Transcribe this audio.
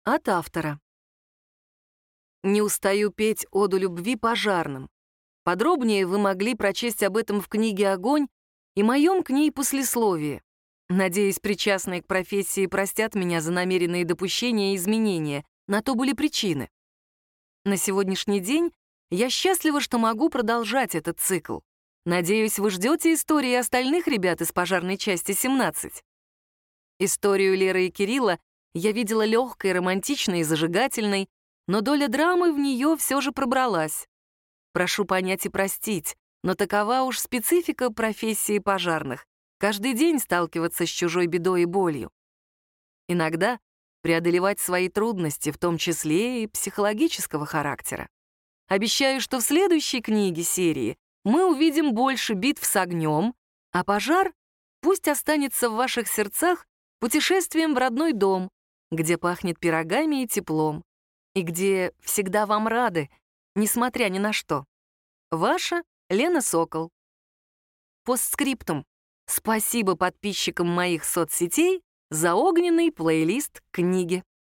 От автора. Не устаю петь оду любви пожарным. Подробнее вы могли прочесть об этом в книге «Огонь» и моем к ней послесловии. Надеюсь, причастные к профессии простят меня за намеренные допущения и изменения. На то были причины. На сегодняшний день я счастлива, что могу продолжать этот цикл. Надеюсь, вы ждете истории остальных ребят из пожарной части 17. Историю Леры и Кирилла я видела легкой, романтичной и зажигательной, но доля драмы в нее все же пробралась. Прошу понять и простить, но такова уж специфика профессии пожарных. Каждый день сталкиваться с чужой бедой и болью. Иногда преодолевать свои трудности, в том числе и психологического характера. Обещаю, что в следующей книге серии мы увидим больше битв с огнем, а пожар пусть останется в ваших сердцах путешествием в родной дом, где пахнет пирогами и теплом, и где всегда вам рады, несмотря ни на что. Ваша Лена Сокол. Постскриптум. Спасибо подписчикам моих соцсетей за огненный плейлист книги.